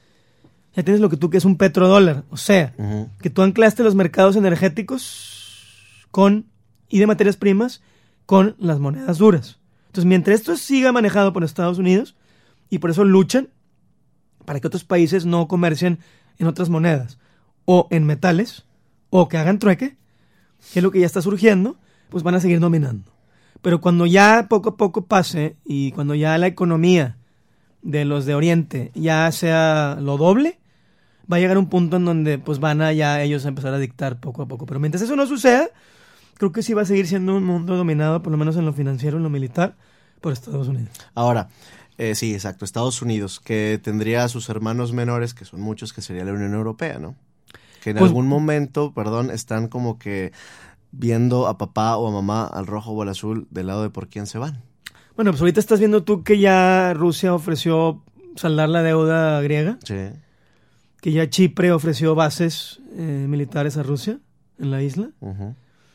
ya tienes lo que tú que es un petrodólar. O sea, uh-huh. que tú anclaste los mercados energéticos con y de materias primas con las monedas duras. Entonces, mientras esto siga manejado por Estados Unidos, y por eso luchan para que otros países no comercien en otras monedas o en metales, o que hagan trueque, que es lo que ya está surgiendo, pues van a seguir dominando. Pero cuando ya poco a poco pase y cuando ya la economía de los de Oriente ya sea lo doble, va a llegar un punto en donde pues van a ya ellos a empezar a dictar poco a poco. Pero mientras eso no suceda, creo que sí va a seguir siendo un mundo dominado, por lo menos en lo financiero, en lo militar, por Estados Unidos. Ahora, eh, sí, exacto, Estados Unidos, que tendría a sus hermanos menores, que son muchos, que sería la Unión Europea, ¿no? Que en pues, algún momento, perdón, están como que viendo a papá o a mamá, al rojo o al azul, del lado de por quién se van. Bueno, pues ahorita estás viendo tú que ya Rusia ofreció saldar la deuda griega. Sí. Que ya Chipre ofreció bases eh, militares a Rusia en la isla. Uh-huh.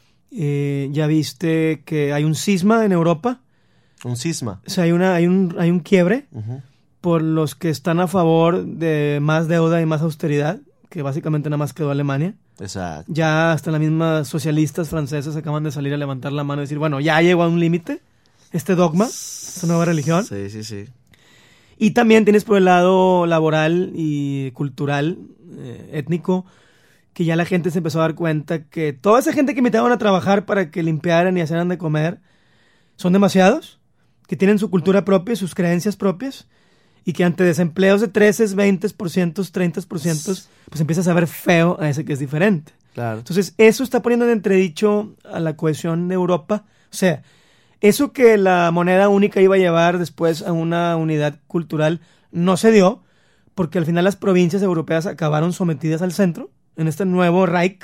Eh, ya viste que hay un cisma en Europa. ¿Un cisma? O sea, hay, una, hay, un, hay un quiebre uh-huh. por los que están a favor de más deuda y más austeridad, que básicamente nada más quedó Alemania. Exacto. Ya hasta las mismas socialistas francesas acaban de salir a levantar la mano y decir, bueno, ya llegó a un límite este dogma, esta nueva religión. Sí, sí, sí. Y también tienes por el lado laboral y cultural, eh, étnico, que ya la gente se empezó a dar cuenta que toda esa gente que invitaban a trabajar para que limpiaran y hicieran de comer son demasiados, que tienen su cultura propia, sus creencias propias, y que ante desempleos de trece, veinte por ciento, treinta por ciento, pues empiezas a ver feo a ese que es diferente. Claro. Entonces, eso está poniendo en entredicho a la cohesión de Europa. O sea, eso que la moneda única iba a llevar después a una unidad cultural no se dio, porque al final las provincias europeas acabaron sometidas al centro, en este nuevo Reich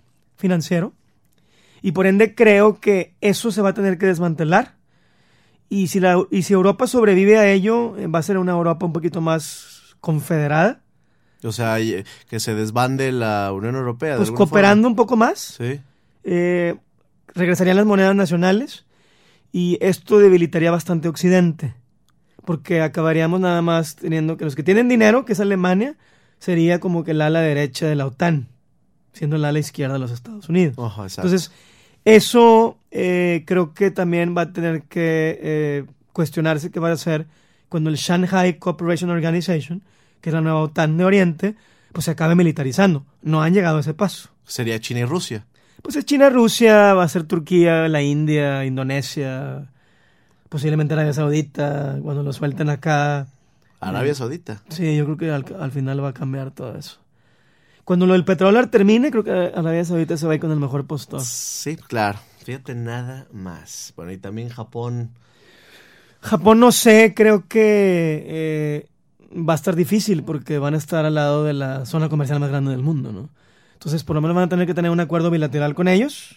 financiero, y por ende creo que eso se va a tener que desmantelar, Y si, la, y si Europa sobrevive a ello, eh, va a ser una Europa un poquito más confederada. O sea, y- que se desbande la Unión Europea. de Pues alguna cooperando forma. un poco más, Sí. eh, regresarían las monedas nacionales y esto debilitaría bastante Occidente, porque acabaríamos nada más teniendo que los que tienen dinero, que es Alemania, sería como que el ala derecha de la OTAN, siendo el ala izquierda de los Estados Unidos. Ojo, exacto. Entonces, eso eh, creo que también va a tener que eh, cuestionarse qué va a hacer cuando el Shanghai Cooperation Organization, que es la nueva OTAN de Oriente, pues se acabe militarizando. No han llegado a ese paso. Sería China y Rusia. Pues es China, Rusia, va a ser Turquía, la India, Indonesia, posiblemente Arabia Saudita, cuando lo suelten acá. Arabia Saudita. Sí, yo creo que al, al final va a cambiar todo eso. Cuando lo del petróleo termine, creo que Arabia Saudita se va a ir con el mejor postor. Sí, claro. Fíjate, nada más. Bueno, y también Japón. Japón no sé, creo que eh, va a estar difícil porque van a estar al lado de la zona comercial más grande del mundo, ¿no? Entonces, por lo menos van a tener que tener un acuerdo bilateral con ellos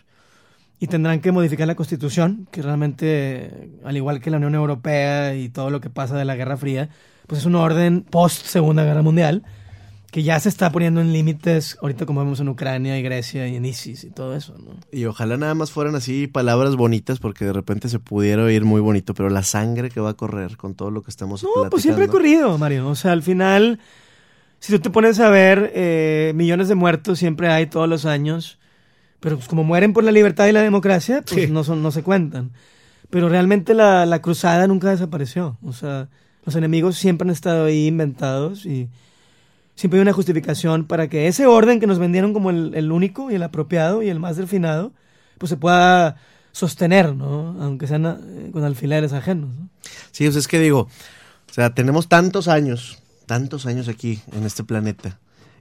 y tendrán que modificar la Constitución, que realmente, al igual que la Unión Europea y todo lo que pasa de la Guerra Fría, pues es un orden post-Segunda Guerra Mundial que ya se está poniendo en límites, ahorita como vemos en Ucrania y Grecia y en ISIS y todo eso, ¿no? Y ojalá nada más fueran así palabras bonitas, porque de repente se pudiera oír muy bonito, pero la sangre que va a correr con todo lo que estamos No, platicando. pues siempre ha corrido, Mario. O sea, al final, si tú te pones a ver, eh, millones de muertos siempre hay todos los años, pero pues como mueren por la libertad y la democracia, pues Sí. no, son, no se cuentan. Pero realmente la, la cruzada nunca desapareció. O sea, los enemigos siempre han estado ahí inventados y siempre hay una justificación para que ese orden que nos vendieron como el, el único y el apropiado y el más refinado, pues se pueda sostener, ¿no? Aunque sean eh, con alfileres ajenos, ¿no? Sí, o sea, es que digo, o sea, tenemos tantos años, tantos años aquí en este planeta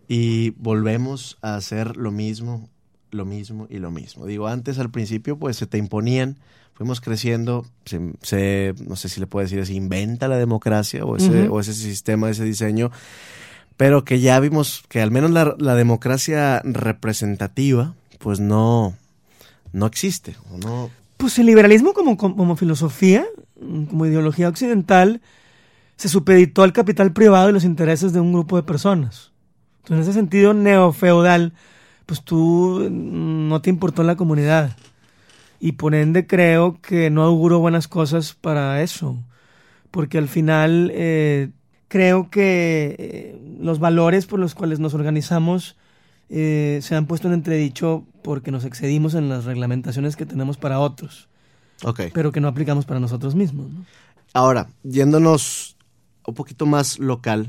y volvemos a hacer lo mismo, lo mismo y lo mismo. Digo, antes al principio pues se te imponían, fuimos creciendo, se, se no sé si le puedo decir así, inventa la democracia o ese, Ujú. o ese sistema, ese diseño, pero que ya vimos que al menos la, la democracia representativa pues no, no existe, o no. Pues el liberalismo como, como, como filosofía, mm, como ideología occidental, se supeditó al capital privado y los intereses de un grupo de personas. Entonces, en ese sentido neofeudal, pues tú mm, no te importó la comunidad. Y por ende creo que no auguro buenas cosas para eso. Porque al final eh, creo que eh, los valores por los cuales nos organizamos eh, se han puesto en entredicho porque nos excedimos en las reglamentaciones que tenemos para otros, Ok. pero que no aplicamos para nosotros mismos, ¿no? Ahora, yéndonos un poquito más local,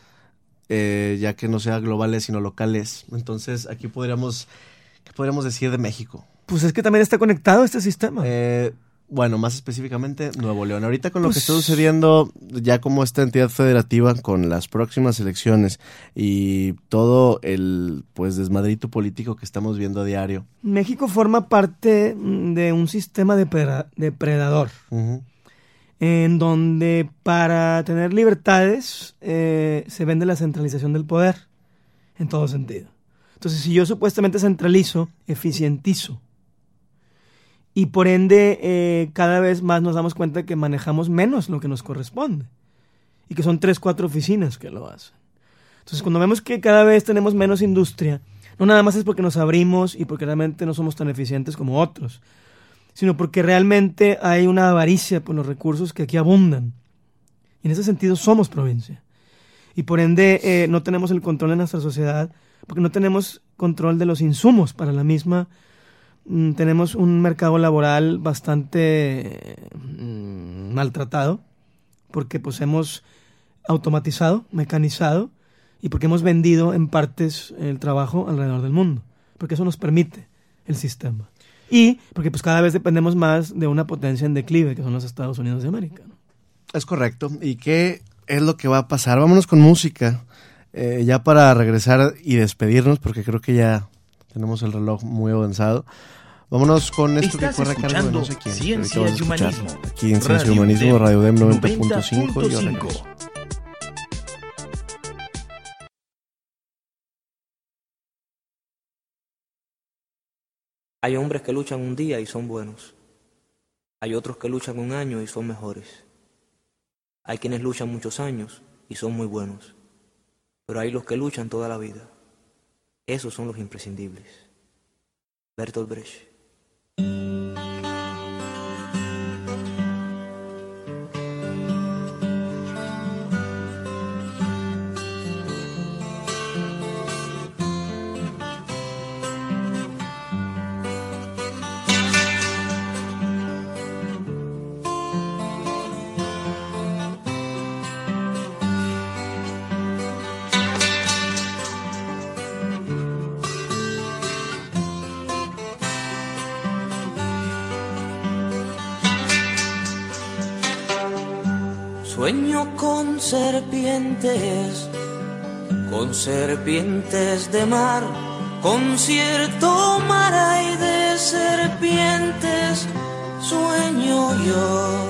eh, ya que no sea globales sino locales, entonces aquí podríamos, ¿qué podríamos decir de México? Pues es que también está conectado este sistema. Eh, bueno, más específicamente Nuevo León. Ahorita con lo Pues- que está sucediendo ya como esta entidad federativa con las próximas elecciones y todo el pues desmadrito político que estamos viendo a diario. México forma parte mm, de un sistema depre- depredador, Ujú. en donde para tener libertades eh, se vende la centralización del poder, en todo sentido. Entonces, si yo supuestamente centralizo, eficientizo, y por ende eh, cada vez más nos damos cuenta que manejamos menos lo que nos corresponde, y que son tres, cuatro oficinas que lo hacen. Entonces, cuando vemos que cada vez tenemos menos industria, no nada más es porque nos abrimos y porque realmente no somos tan eficientes como otros, sino porque realmente hay una avaricia por los recursos que aquí abundan. Y en ese sentido somos provincia. Y por ende eh, no tenemos el control de nuestra sociedad, porque no tenemos control de los insumos para la misma. Mm, tenemos un mercado laboral bastante mm, maltratado, porque pues hemos automatizado, mecanizado, y porque hemos vendido en partes el trabajo alrededor del mundo, porque eso nos permite el sistema. Y porque pues cada vez dependemos más de una potencia en declive, que son los Estados Unidos de América, ¿no? Es correcto. ¿Y qué es lo que va a pasar? Vámonos con música, eh, ya para regresar y despedirnos, porque creo que ya tenemos el reloj muy avanzado. Vámonos con esto que Estás corre a cargo de escuchando no sé quién. Ciencia Ahorita vamos a y escuchar. Humanismo. Aquí en Ciencia y Radio Humanismo, Dem Radio Dem noventa noventa punto cinco. punto Yo cinco. regreso. Hay hombres que luchan un día y son buenos. Hay otros que luchan un año y son mejores. Hay quienes luchan muchos años y son muy buenos. Pero hay los que luchan toda la vida. Esos son los imprescindibles. Bertolt Brecht. Sueño con serpientes, con serpientes de mar, con cierto mar hay de serpientes, sueño yo.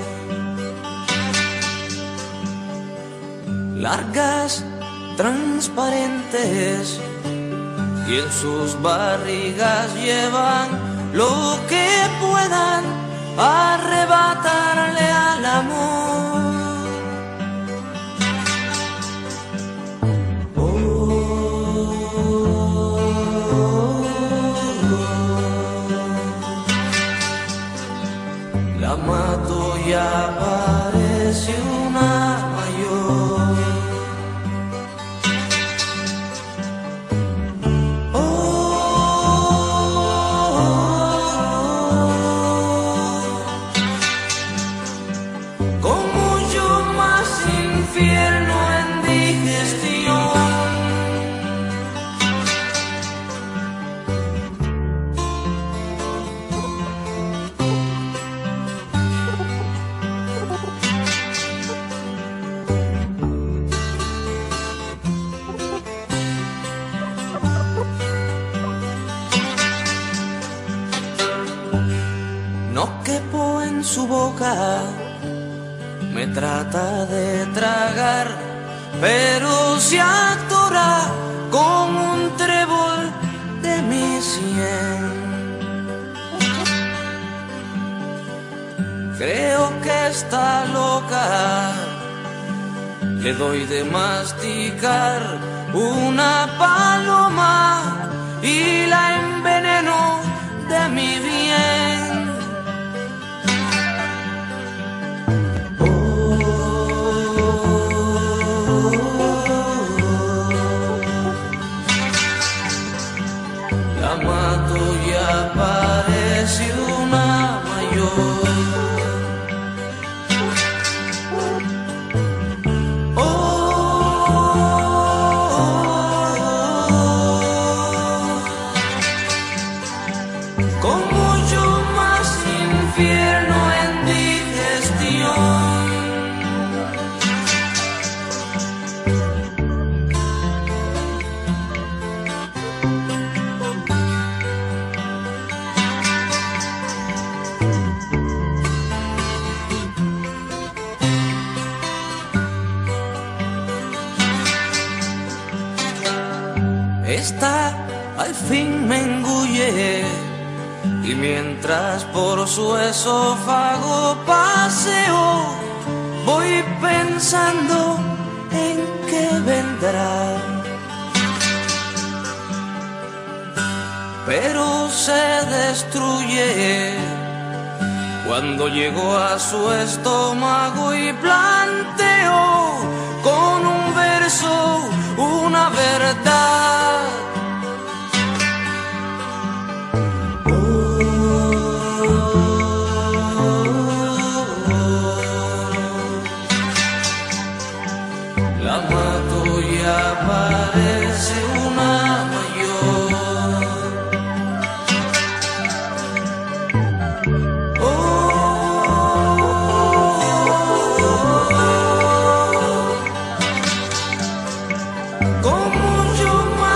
Largas, transparentes, y en sus barrigas llevan lo que puedan arrebatarle al amor. La mato y aparece una mayor. Oh, con mucho más infierno en digestión. No quepo en su boca, me trata de tragar, pero se atora con un trébol de mi sien. Creo que está loca, le doy de masticar una paloma y la enveneno de mi bien. La mato y aparece una mayor. Oh, con mucho más infierno en digestión. Esta al fin me engulle y mientras por su esófago paseo voy pensando en qué vendrá. Pero se destruye cuando llego a su estómago y planteo con un verso una verdad. La mato y aparece una mayor. Oh, con mucho más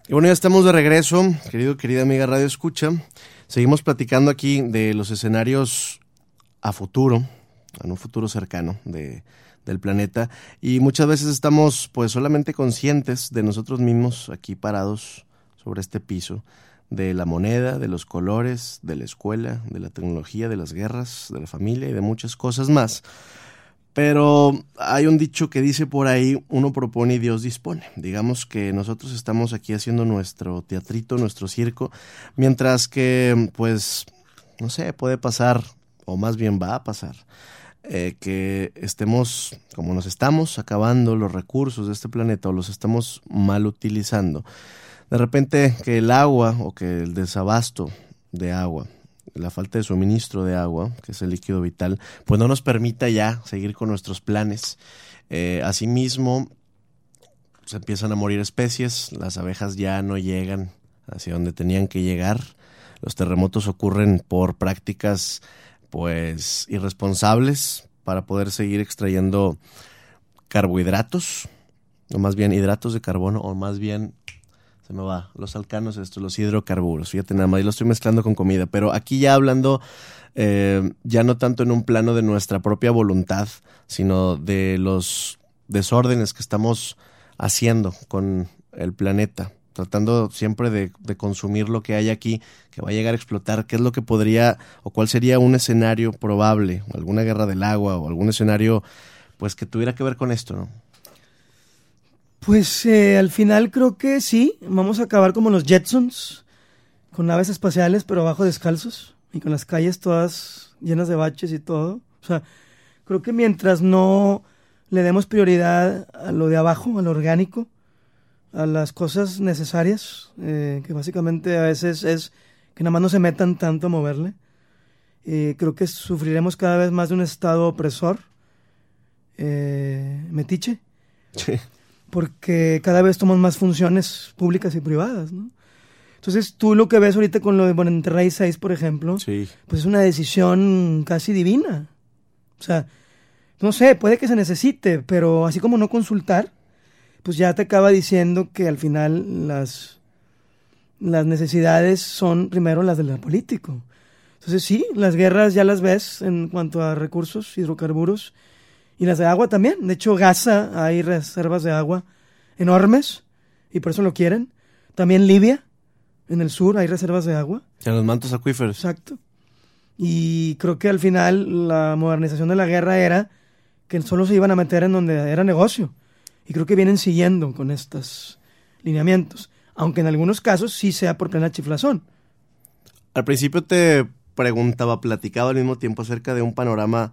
Y bueno, ya estamos de regreso, querido, querida amiga Radio Escucha. Seguimos platicando aquí de los escenarios a futuro, en un futuro cercano de, del planeta. Y muchas veces estamos pues solamente conscientes de nosotros mismos aquí parados sobre este piso, de la moneda, de los colores, de la escuela, de la tecnología, de las guerras, de la familia y de muchas cosas más. Pero hay un dicho que dice por ahí, uno propone y Dios dispone. Digamos que nosotros estamos aquí haciendo nuestro teatrito, nuestro circo, mientras que, pues, no sé, puede pasar, o más bien va a pasar, eh, que estemos, como nos estamos acabando los recursos de este planeta o los estamos mal utilizando. De repente que el agua o que el desabasto de agua, la falta de suministro de agua, que es el líquido vital, pues no nos permita ya seguir con nuestros planes. Eh, asimismo, se empiezan a morir especies, las abejas ya no llegan hacia donde tenían que llegar, los terremotos ocurren por prácticas pues irresponsables para poder seguir extrayendo carbohidratos, o más bien hidratos de carbono, o más bien... Se me va, los alcanos, estos, los hidrocarburos, fíjate nada más, y lo estoy mezclando con comida, pero aquí ya hablando, eh, ya no tanto en un plano de nuestra propia voluntad, sino de los desórdenes que estamos haciendo con el planeta, tratando siempre de, de consumir lo que hay aquí, que va a llegar a explotar, qué es lo que podría, o cuál sería un escenario probable, alguna guerra del agua, o algún escenario, pues que tuviera que ver con esto, ¿no? Pues eh, al final creo que sí, vamos a acabar como los Jetsons, con naves espaciales pero abajo descalzos y con las calles todas llenas de baches y todo. O sea, creo que mientras no le demos prioridad a lo de abajo, a lo orgánico, a las cosas necesarias, eh, que básicamente a veces es que nada más no se metan tanto a moverle, eh, creo que sufriremos cada vez más de un estado opresor, eh, metiche. Sí. Porque cada vez toman más funciones públicas y privadas, ¿no? Entonces, tú lo que ves ahorita con lo de Monterrey seis, por ejemplo, sí, pues es una decisión casi divina. O sea, no sé, puede que se necesite, pero así como no consultar, pues ya te acaba diciendo que al final las, las necesidades son primero las del político. Entonces, sí, las guerras ya las ves en cuanto a recursos, hidrocarburos, y las de agua también. De hecho, Gaza, hay reservas de agua enormes y por eso lo quieren. También Libia, en el sur, hay reservas de agua. En los mantos acuíferos. Exacto. Y creo que al final la modernización de la guerra era que solo se iban a meter en donde era negocio. Y creo que vienen siguiendo con estos lineamientos. Aunque en algunos casos sí sea por plena chiflazón. Al principio te preguntaba, platicaba al mismo tiempo acerca de un panorama...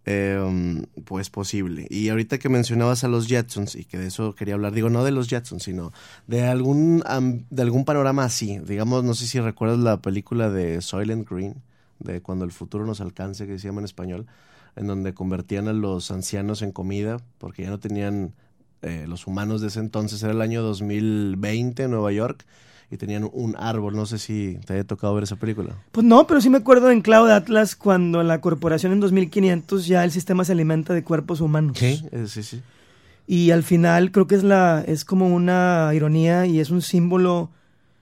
Eh, pues posible. Y ahorita que mencionabas a los Jetsons, y que de eso quería hablar, digo, no de los Jetsons, sino de algún, um, de algún panorama así. Digamos, no sé si recuerdas la película de Soylent Green, de Cuando el futuro nos alcance, que se llama en español, en donde convertían a los ancianos en comida, porque ya no tenían eh, los humanos de ese entonces. Era el año dos mil veinte en Nueva York, y tenían un árbol. No sé si te haya tocado ver esa película. Pues no, pero sí me acuerdo en Cloud Atlas cuando la corporación en dos mil quinientos ya el sistema se alimenta de cuerpos humanos. Sí, eh, sí, sí. Y al final creo que es la es como una ironía y es un símbolo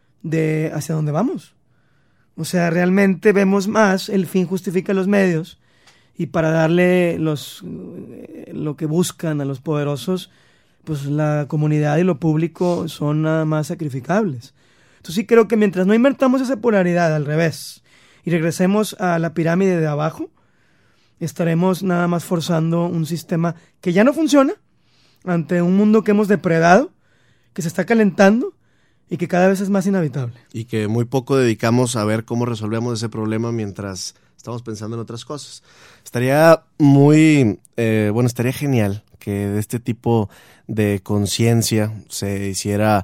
de hacia dónde vamos. O sea, realmente vemos más el fin justifica los medios, y para darle los lo que buscan a los poderosos, pues la comunidad y lo público son nada más sacrificables. Entonces sí creo que mientras no invertamos esa polaridad al revés y regresemos a la pirámide de abajo, estaremos nada más forzando un sistema que ya no funciona ante un mundo que hemos depredado, que se está calentando y que cada vez es más inhabitable. Y que muy poco dedicamos a ver cómo resolvemos ese problema mientras estamos pensando en otras cosas. Estaría muy, eh, bueno, estaría genial que de este tipo de conciencia se hiciera...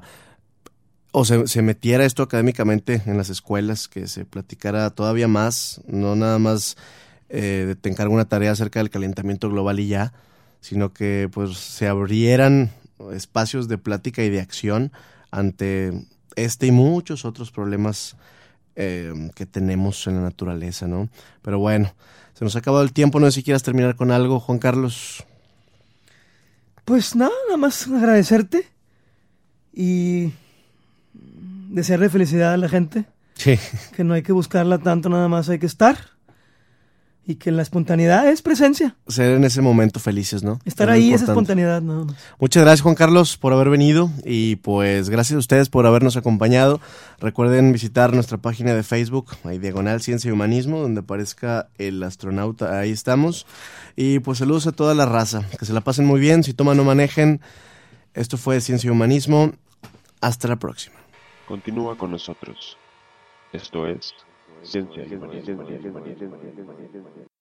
o se, se metiera esto académicamente en las escuelas, que se platicara todavía más, no nada más eh, te encargo una tarea acerca del calentamiento global y ya, sino que pues se abrieran espacios de plática y de acción ante este y muchos otros problemas eh, que tenemos en la naturaleza, ¿no? Pero bueno, se nos ha acabado el tiempo, no sé si quieras terminar con algo, Juan Carlos. Pues nada, nada más agradecerte y desearle felicidad a la gente, Sí. que no hay que buscarla tanto, nada más hay que estar, y que la espontaneidad es presencia. Ser en ese momento felices, ¿no? Estar Es lo ahí, esa importante. espontaneidad, nada más. Muchas gracias, Juan Carlos, por haber venido y pues gracias a ustedes por habernos acompañado. Recuerden visitar nuestra página de Facebook, ahí diagonal Ciencia y Humanismo, donde aparezca el astronauta, ahí estamos. Y pues saludos a toda la raza, que se la pasen muy bien, si toman no manejen. Esto fue Ciencia y Humanismo, hasta la próxima. Continúa con nosotros. Esto es Ciencia y Humanismo.